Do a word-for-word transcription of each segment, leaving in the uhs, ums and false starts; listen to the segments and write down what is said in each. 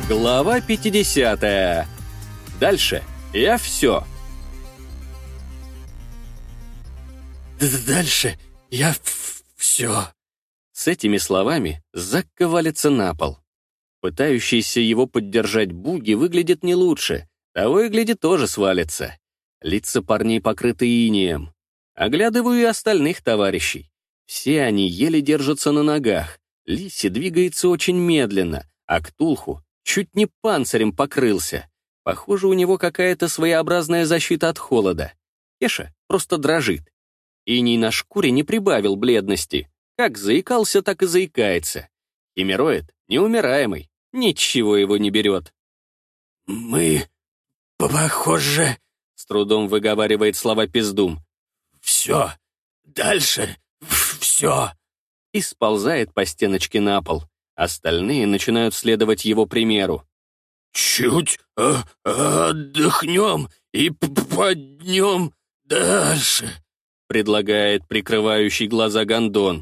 Глава пятидесятая. Дальше я все. Дальше я все. С этими словами Закка валится на пол. Пытающийся его поддержать Буги выглядит не лучше, того и гляди тоже свалится. Лица парней покрыты инеем. Оглядываю и остальных товарищей. Все они еле держатся на ногах. Лиси двигается очень медленно, а Ктулху чуть не панцирем покрылся. Похоже, у него какая-то своеобразная защита от холода. Кеша просто дрожит. Иней на шкуре не прибавил бледности. Как заикался, так и заикается. Химероид неумираемый, ничего его не берет. «Мы, похоже...» — с трудом выговаривает слова Пиздум. «Все. Дальше все». И сползает по стеночке на пол. Остальные начинают следовать его примеру. «Чуть а, отдохнем и поднем дальше», — предлагает прикрывающий глаза гондон.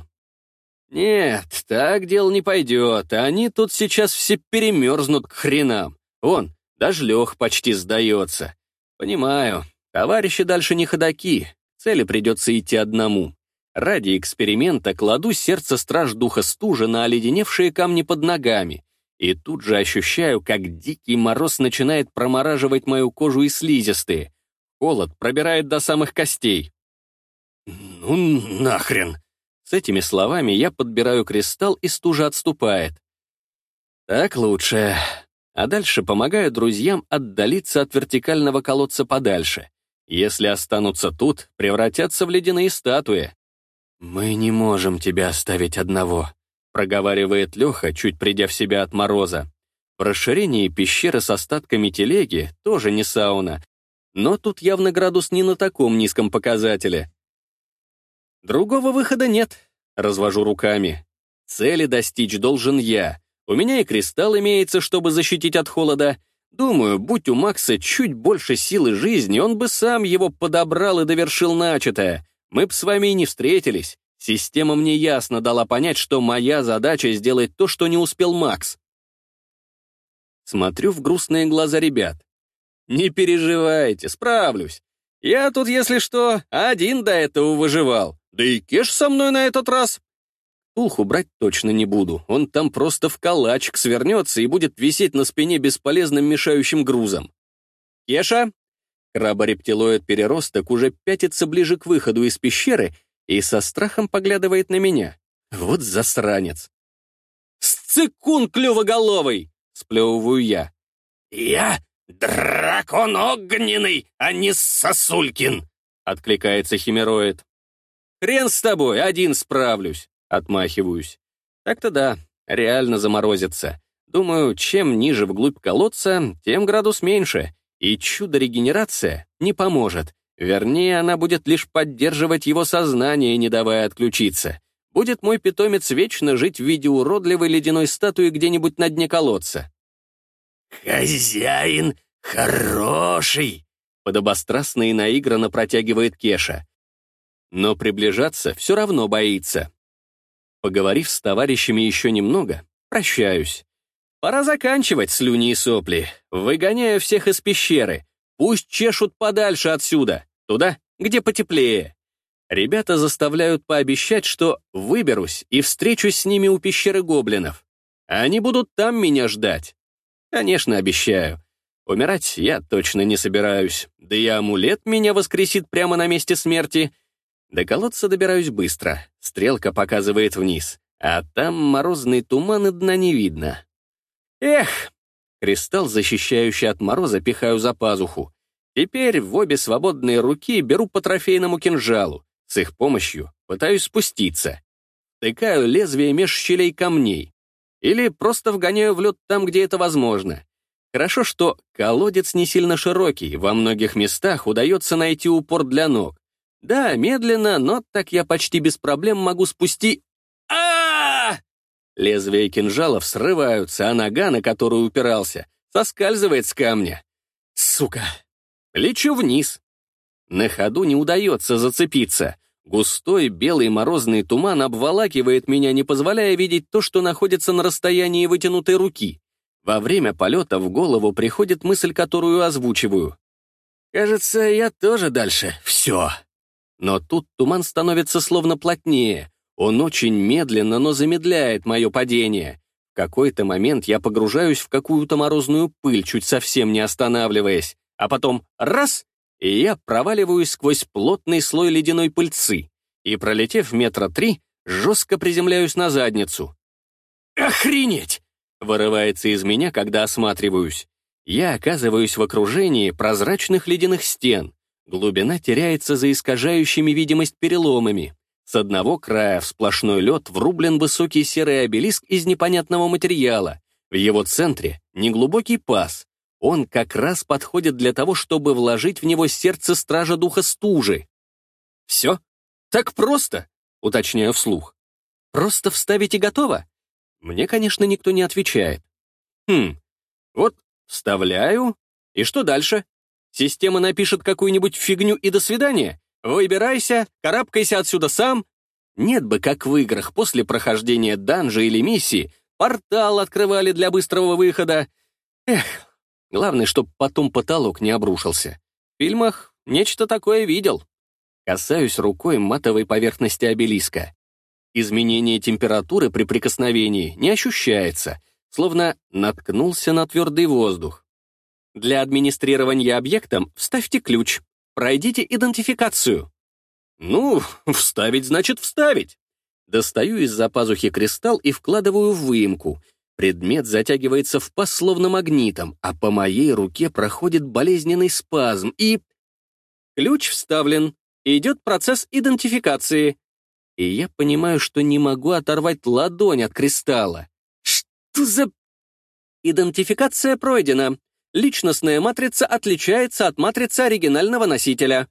«Нет, так дело не пойдет. Они тут сейчас все перемерзнут к хренам. Вон, даже Лех почти сдается. Понимаю, товарищи дальше не ходаки. Цели придется идти одному. Ради эксперимента кладу сердце страж-духа стужи на оледеневшие камни под ногами. И тут же ощущаю, как дикий мороз начинает промораживать мою кожу и слизистые. Холод пробирает до самых костей. «Ну нахрен!» С этими словами я подбираю кристалл, и стужа отступает. Так лучше. А дальше помогаю друзьям отдалиться от вертикального колодца подальше. Если останутся тут, превратятся в ледяные статуи. «Мы не можем тебя оставить одного», — проговаривает Леха, чуть придя в себя от мороза. В расширении пещеры с остатками телеги тоже не сауна, но тут явно градус не на таком низком показателе. Другого выхода нет, развожу руками. Цели достичь должен я. У меня и кристалл имеется, чтобы защитить от холода. Думаю, будь у Макса чуть больше силы жизни, он бы сам его подобрал и довершил начатое. Мы б с вами и не встретились. Система мне ясно дала понять, что моя задача сделать то, что не успел Макс. Смотрю в грустные глаза ребят. Не переживайте, справлюсь. Я тут, если что, один до этого выживал. Да и Кеш со мной на этот раз. Ктулху брать точно не буду. Он там просто в калачик свернется и будет висеть на спине бесполезным мешающим грузом. Кеша? Краба-рептилоид-переросток уже пятится ближе к выходу из пещеры и со страхом поглядывает на меня. Вот засранец. «Сцикун клювоголовый!» — сплевываю я. «Я дракон огненный, а не сосулькин!» — откликается химероид. «Хрен с тобой, один справлюсь!» — отмахиваюсь. Так-то да, реально заморозится. Думаю, чем ниже вглубь колодца, тем градус меньше, и чудо-регенерация не поможет. Вернее, она будет лишь поддерживать его сознание, не давая отключиться. Будет мой питомец вечно жить в виде уродливой ледяной статуи где-нибудь на дне колодца. «Хозяин хороший!» — подобострастно и наигранно протягивает Кеша. Но приближаться все равно боится. Поговорив с товарищами еще немного, прощаюсь. Пора заканчивать слюни и сопли. Выгоняю всех из пещеры. Пусть чешут подальше отсюда, туда, где потеплее. Ребята заставляют пообещать, что выберусь и встречусь с ними у пещеры гоблинов. Они будут там меня ждать. Конечно, обещаю. Умирать я точно не собираюсь. Да и амулет меня воскресит прямо на месте смерти. До колодца добираюсь быстро. Стрелка показывает вниз, а там морозный туман и дна не видно. Эх! Кристалл, защищающий от мороза, пихаю за пазуху. Теперь в обе свободные руки беру по трофейному кинжалу. С их помощью пытаюсь спуститься. Тыкаю лезвие меж щелей камней. Или просто вгоняю в лед там, где это возможно. Хорошо, что колодец не сильно широкий, во многих местах удается найти упор для ног. Да, медленно, но так я почти без проблем могу спусти... а Лезвия кинжалов срываются, а нога, на которую упирался, соскальзывает с камня. Сука! Лечу вниз. На ходу не удается зацепиться. Густой белый морозный туман обволакивает меня, не позволяя видеть то, что находится на расстоянии вытянутой руки. Во время полета в голову приходит мысль, которую озвучиваю. Кажется, я тоже дальше. Все. Но тут туман становится словно плотнее. Он очень медленно, но замедляет мое падение. В какой-то момент я погружаюсь в какую-то морозную пыль, чуть совсем не останавливаясь. А потом раз — и я проваливаюсь сквозь плотный слой ледяной пыльцы. И, пролетев метра три, жестко приземляюсь на задницу. «Охренеть!» — вырывается из меня, когда осматриваюсь. Я оказываюсь в окружении прозрачных ледяных стен. Глубина теряется за искажающими видимость переломами. С одного края в сплошной лед врублен высокий серый обелиск из непонятного материала. В его центре неглубокий паз. Он как раз подходит для того, чтобы вложить в него сердце стража духа стужи. «Все? Так просто?» — уточняю вслух. «Просто вставить и готово?» Мне, конечно, никто не отвечает. Хм, вот вставляю, и что дальше? Система напишет какую-нибудь фигню и до свидания? Выбирайся, карабкайся отсюда сам. Нет бы, как в играх, после прохождения данжа или миссии, портал открывали для быстрого выхода. Эх, главное, чтоб потом потолок не обрушился. В фильмах нечто такое видел. Касаюсь рукой матовой поверхности обелиска. Изменение температуры при прикосновении не ощущается, словно наткнулся на твердый воздух. Для администрирования объектом вставьте ключ, пройдите идентификацию. Ну, вставить значит вставить. Достаю из-за пазухи кристалл и вкладываю в выемку. Предмет затягивается в паз словно магнитом, а по моей руке проходит болезненный спазм и... Ключ вставлен, идет процесс идентификации. И я понимаю, что не могу оторвать ладонь от кристалла. Что за... Идентификация пройдена. Личностная матрица отличается от матрицы оригинального носителя.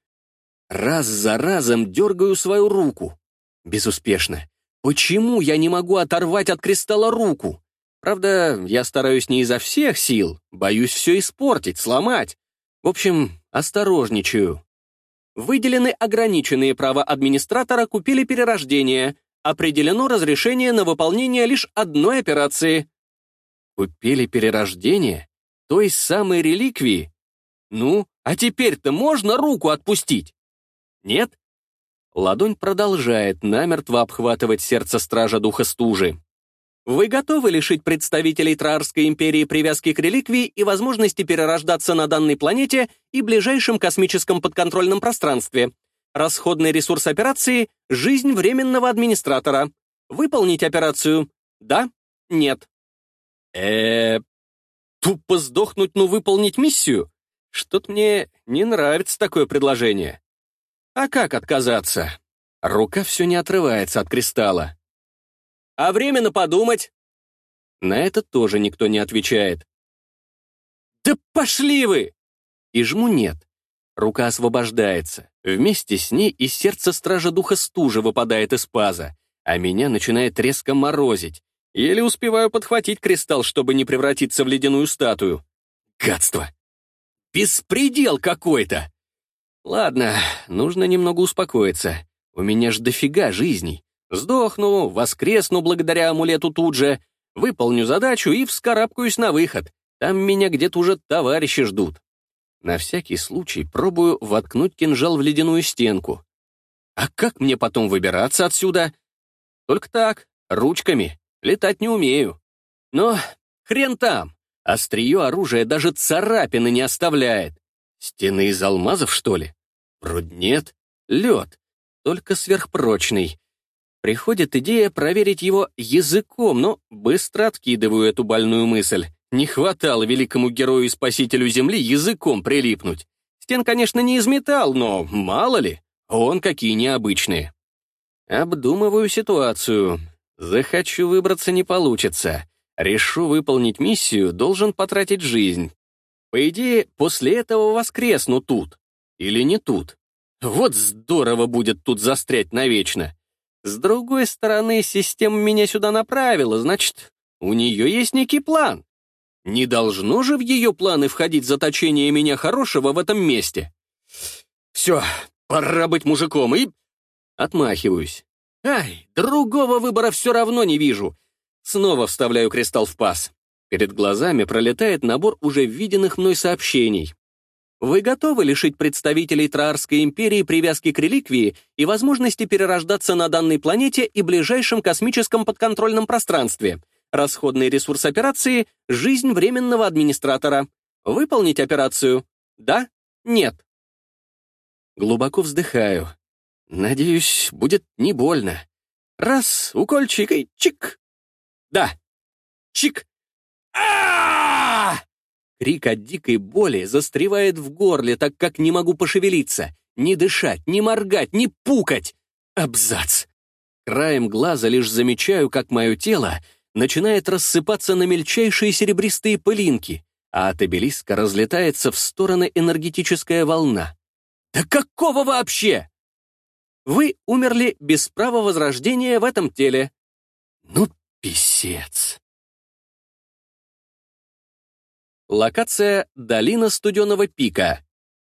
Раз за разом дергаю свою руку. Безуспешно. Почему я не могу оторвать от кристалла руку? Правда, я стараюсь не изо всех сил, боюсь все испортить, сломать. В общем, осторожничаю. Выделены ограниченные права администратора купили перерождение. Определено разрешение на выполнение лишь одной операции. Купили перерождение? Той самой реликвии? Ну, а теперь-то можно руку отпустить? Нет? Ладонь продолжает намертво обхватывать сердце стража духа стужи. Вы готовы лишить представителей Траарской империи привязки к реликвии и возможности перерождаться на данной планете и ближайшем космическом подконтрольном пространстве? Расходный ресурс операции — жизнь временного администратора. Выполнить операцию? Да? Нет? э Тупо сдохнуть, но выполнить миссию? Что-то мне не нравится такое предложение. А как отказаться? Рука все не отрывается от кристалла. А временно подумать? На это тоже никто не отвечает. Да пошли вы! И жму нет. Рука освобождается. Вместе с ней и сердце стража духа стужи выпадает из паза, а меня начинает резко морозить. Еле успеваю подхватить кристалл, чтобы не превратиться в ледяную статую. Гадство! Беспредел какой-то! Ладно, нужно немного успокоиться. У меня ж дофига жизней. Сдохну, воскресну благодаря амулету тут же, выполню задачу и вскарабкаюсь на выход. Там меня где-то уже товарищи ждут. На всякий случай пробую воткнуть кинжал в ледяную стенку. А как мне потом выбираться отсюда? Только так, ручками. Летать не умею. Но хрен там. Острие оружия даже царапины не оставляет. Стены из алмазов, что ли? Вроде нет. Лед, только сверхпрочный. Приходит идея проверить его языком, но быстро откидываю эту больную мысль. Не хватало великому герою и спасителю Земли языком прилипнуть. Стен, конечно, не из металла, но мало ли, он какие необычные. Обдумываю ситуацию. Захочу выбраться, не получится. Решу выполнить миссию, должен потратить жизнь. По идее, после этого воскресну тут. Или не тут. Вот здорово будет тут застрять навечно. С другой стороны, система меня сюда направила, значит, у нее есть некий план. Не должно же в ее планы входить заточение меня хорошего в этом месте. Все, пора быть мужиком, и... Отмахиваюсь. Ай, другого выбора все равно не вижу. Снова вставляю кристалл в паз. Перед глазами пролетает набор уже виденных мной сообщений. Вы готовы лишить представителей Траарской империи привязки к реликвии и возможности перерождаться на данной планете и ближайшем космическом подконтрольном пространстве? Расходный ресурс операции — жизнь временного администратора. Выполнить операцию? Да? Нет? Глубоко вздыхаю. Надеюсь, будет не больно. Раз, укольчик и чик. Да. Чик. а Крик от дикой боли застревает в горле, так как не могу пошевелиться, не дышать, не моргать, не пукать. Абзац. Краем глаза лишь замечаю, как мое тело начинает рассыпаться на мельчайшие серебристые пылинки, а от обелиска разлетается в стороны энергетическая волна. Да какого вообще? Вы умерли без права возрождения в этом теле. Ну, писец. Локация «Долина Студеного Пика».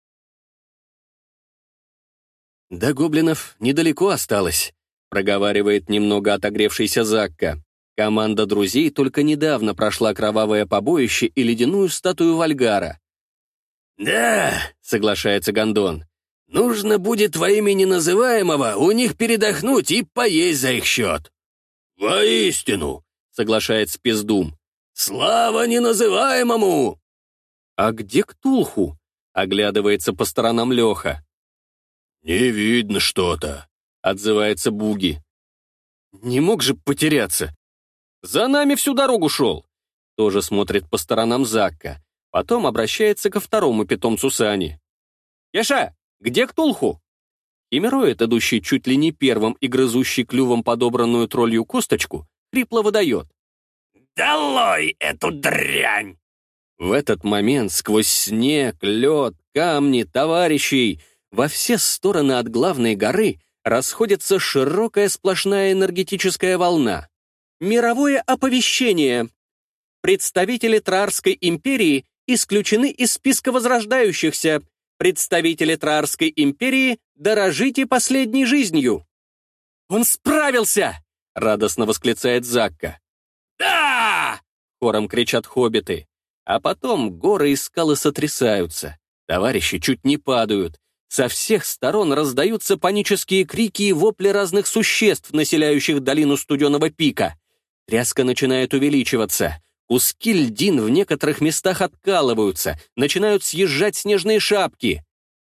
«До гоблинов недалеко осталось», — проговаривает немного отогревшийся Закка. Команда друзей только недавно прошла кровавое побоище и ледяную статую Вальгара. «Да», — соглашается Гондон, — «нужно будет во имя неназываемого у них передохнуть и поесть за их счет». «Воистину», — соглашается Пиздум. «Слава неназываемому!» «А где Ктулху?» — оглядывается по сторонам Леха. «Не видно что-то», — отзывается Буги. «Не мог же потеряться. За нами всю дорогу шел». Тоже смотрит по сторонам Закка. Потом обращается ко второму питомцу Сани. «Яша, где Ктулху?» Химероид, идущий чуть ли не первым и грызущий клювом подобранную троллью косточку, хрипло выдает. «Долой эту дрянь!» В этот момент сквозь снег, лед, камни, товарищей во все стороны от главной горы расходится широкая сплошная энергетическая волна. Мировое оповещение. Представители Траарской империи исключены из списка возрождающихся. Представители Траарской империи, дорожите последней жизнью. «Он справился!» — радостно восклицает Закка. «Да!» — хором кричат хоббиты. А потом горы и скалы сотрясаются. Товарищи чуть не падают. Со всех сторон раздаются панические крики и вопли разных существ, населяющих долину Студеного Пика. Тряска начинает увеличиваться. Куски льдин в некоторых местах откалываются, начинают съезжать снежные шапки.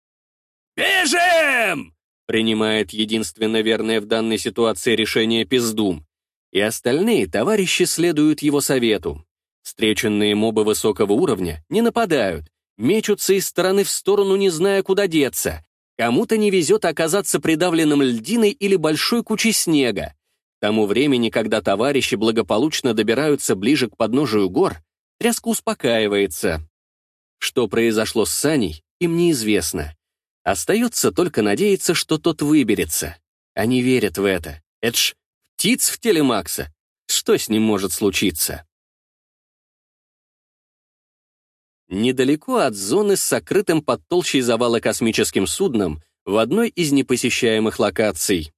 «Бежим!» — принимает единственно верное в данной ситуации решение Пиздум. И остальные товарищи следуют его совету. Встреченные мобы высокого уровня не нападают, мечутся из стороны в сторону, не зная, куда деться. Кому-то не везет оказаться придавленным льдиной или большой кучей снега. К тому времени, когда товарищи благополучно добираются ближе к подножию гор, тряска успокаивается. Что произошло с Саней, им неизвестно. Остается только надеяться, что тот выберется. Они верят в это. Это ж птиц в теле Макса. Что с ним может случиться? Недалеко от зоны с сокрытым под толщей завала космическим судном в одной из непосещаемых локаций.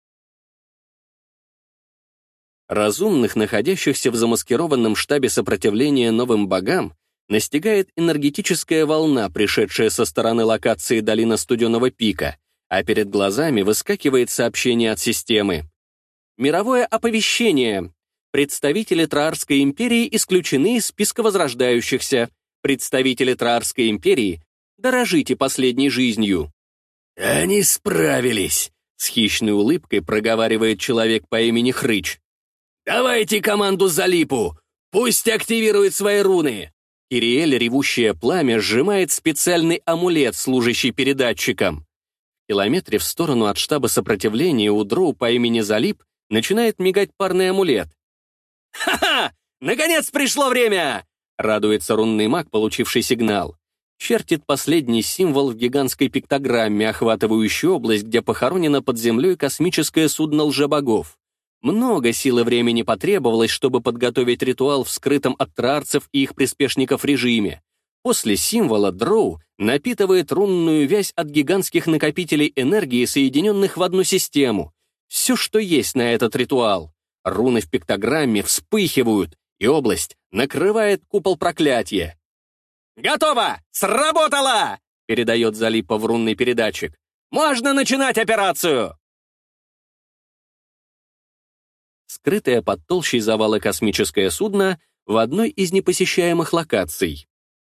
Разумных, находящихся в замаскированном штабе сопротивления новым богам, настигает энергетическая волна, пришедшая со стороны локации долина Студеного Пика, а перед глазами выскакивает сообщение от системы. Мировое оповещение. Представители Траарской империи исключены из списка возрождающихся. Представители Траарской империи, дорожите последней жизнью. «Они справились», — с хищной улыбкой проговаривает человек по имени Хрыч. «Давайте команду Залипу! Пусть активирует свои руны!» Ириэль, ревущее пламя, сжимает специальный амулет, служащий передатчиком. В километре в сторону от штаба сопротивления у дроу по имени Залип начинает мигать парный амулет. «Ха-ха! Наконец пришло время!» — радуется рунный маг, получивший сигнал. Чертит последний символ в гигантской пиктограмме, охватывающей область, где похоронено под землей космическое судно лжебогов. Много сил и времени потребовалось, чтобы подготовить ритуал в скрытом от траарцев и их приспешников режиме. После символа дроу напитывает рунную вязь от гигантских накопителей энергии, соединенных в одну систему. Все, что есть на этот ритуал. Руны в пиктограмме вспыхивают, и область накрывает купол проклятия. «Готово! Сработало!» — передает Залипа в рунный передатчик. «Можно начинать операцию!» Скрытое под толщей завала космическое судно в одной из непосещаемых локаций.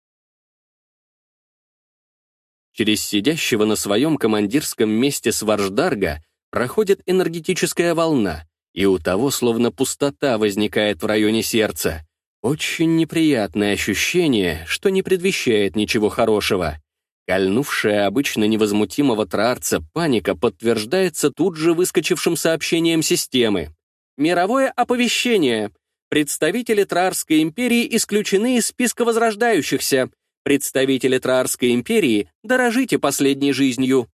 Через сидящего на своем командирском месте Сварждарга проходит энергетическая волна, и у того словно пустота возникает в районе сердца. Очень неприятное ощущение, что не предвещает ничего хорошего. Кольнувшая обычно невозмутимого Траарца паника подтверждается тут же выскочившим сообщением системы. Мировое оповещение. Представители Траарской империи исключены из списка возрождающихся. Представители Траарской империи, дорожите последней жизнью.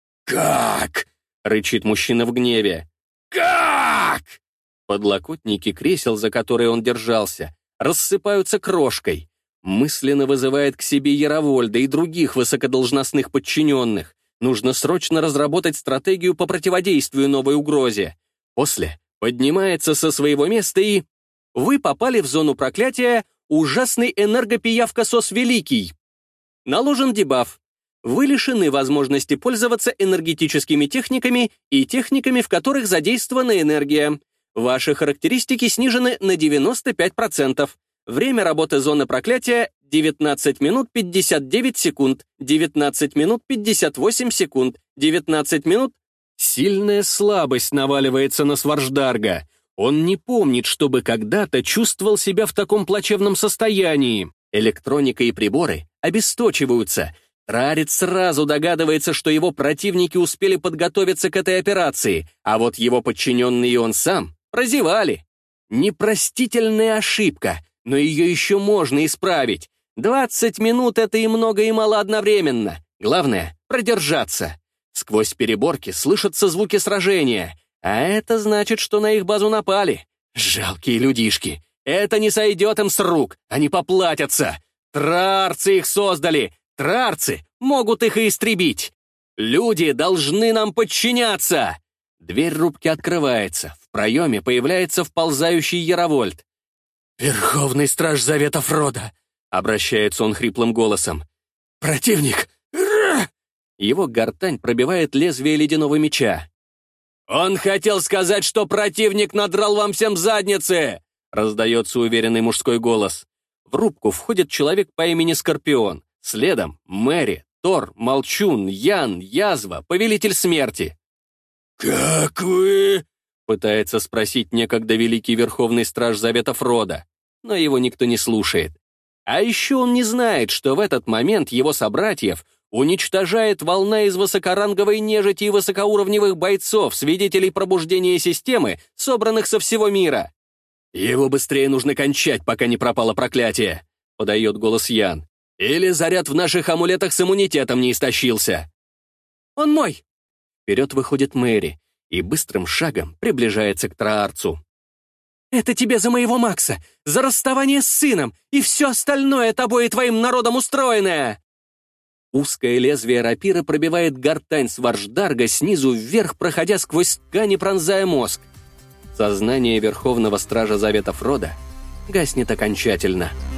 «Как?» — рычит мужчина в гневе. «Как?» Подлокотники кресел, за которые он держался, рассыпаются крошкой. Мысленно вызывает к себе Яровольда и других высокодолжностных подчиненных. Нужно срочно разработать стратегию по противодействию новой угрозе. После поднимается со своего места и... Вы попали в зону проклятия «Ужасный энергопиявка СОС Великий». Наложен дебаф. Вы лишены возможности пользоваться энергетическими техниками и техниками, в которых задействована энергия. Ваши характеристики снижены на девяносто пять процентов. Время работы зоны проклятия — девятнадцать минут пятьдесят девять секунд, девятнадцать минут пятьдесят восемь секунд, девятнадцать минут... Сильная слабость наваливается на Сварждарга. Он не помнит, чтобы когда-то чувствовал себя в таком плачевном состоянии. Электроника и приборы обесточиваются. Траарец сразу догадывается, что его противники успели подготовиться к этой операции, а вот его подчиненные и он сам прозевали. Непростительная ошибка, но ее еще можно исправить. двадцать минут — это и много, и мало одновременно. Главное — продержаться. Сквозь переборки слышатся звуки сражения, а это значит, что на их базу напали. Жалкие людишки. Это не сойдет им с рук, они поплатятся. Траарцы их создали, траарцы могут их и истребить. Люди должны нам подчиняться. Дверь рубки открывается, в проеме появляется вползающий Яровольд. «Верховный страж Завета Фрода», — обращается он хриплым голосом. «Противник!» Его гортань пробивает лезвие ледяного меча. «Он хотел сказать, что противник надрал вам всем задницы!» Раздается уверенный мужской голос. В рубку входит человек по имени Скорпион. Следом Мэри, Тор, Молчун, Ян, Язва, Повелитель Смерти. «Как вы?» — пытается спросить некогда великий Верховный Страж Завета Фрода, но его никто не слушает. А еще он не знает, что в этот момент его собратьев уничтожает волна из высокоранговой нежити и высокоуровневых бойцов, свидетелей пробуждения системы, собранных со всего мира. «Его быстрее нужно кончать, пока не пропало проклятие», — подает голос Ян. «Или заряд в наших амулетах с иммунитетом не истощился». «Он мой!» Вперед выходит Мэри и быстрым шагом приближается к Траарцу. «Это тебе за моего Макса, за расставание с сыном и все остальное тобой и твоим народом устроенное!» Узкое лезвие рапиры пробивает гортань Сварждарга снизу вверх, проходя сквозь ткань и пронзая мозг. Сознание Верховного Стража Завета Фрода гаснет окончательно.